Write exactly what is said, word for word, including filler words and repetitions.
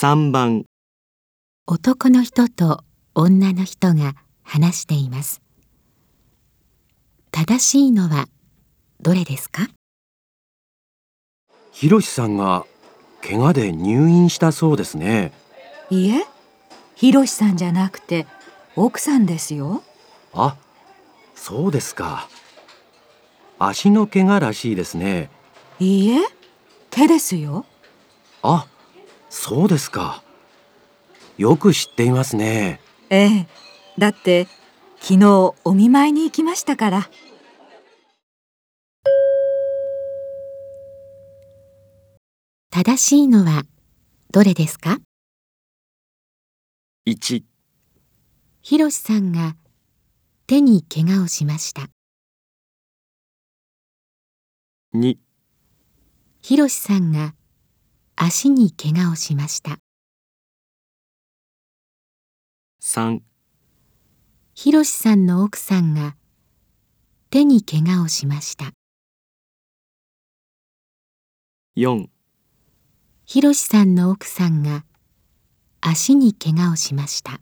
さんばん、 男の人と女の人が話しています。正しいのはどれですか？ ひろしさんが怪我で入院したそうですね。 いえ、ひろしさんじゃなくて奥さんですよ。 あ、そうですか。足の怪我らしいですね。 いいえ、手ですよ。 あ、そうですか。よく知っていますね。 ええ、だって昨日お見舞いに行きましたから。 正しいのはどれですか？ いち、 ひろしさんが手に怪我をしました。 に、 ひろしさんが足に怪我をしました。 さん、 ひろしさんの奥さんが手に怪我をしました。 よん、 ひろしさんの奥さんが足に怪我をしました。